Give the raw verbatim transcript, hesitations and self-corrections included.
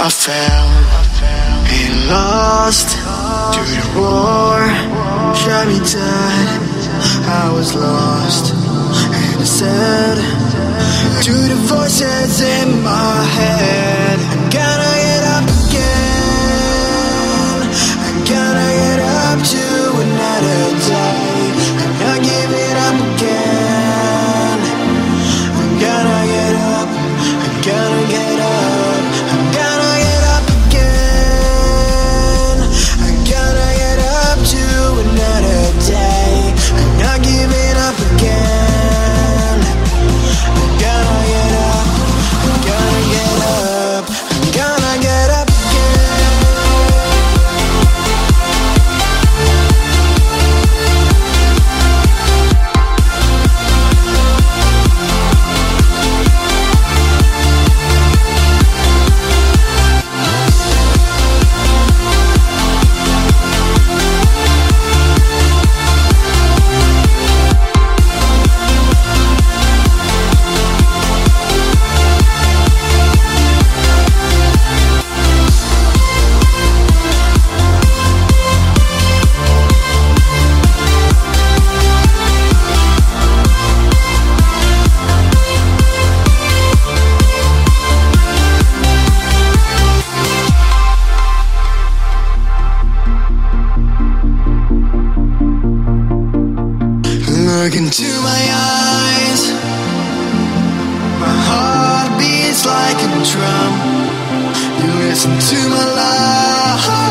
I fell and lost to the war. Shot me dead. I was lost and I said to the voices in my head, I gotta get up again. I gotta get up to another day. I'm not giving up again. I gotta get up. I gotta get up. I gotta get up again. I gotta get up to another day. I'm not giving up again. I gotta get up. I gotta get up. I gotta get up Look into my eyes. My heart beats like a drum. You listen to my life.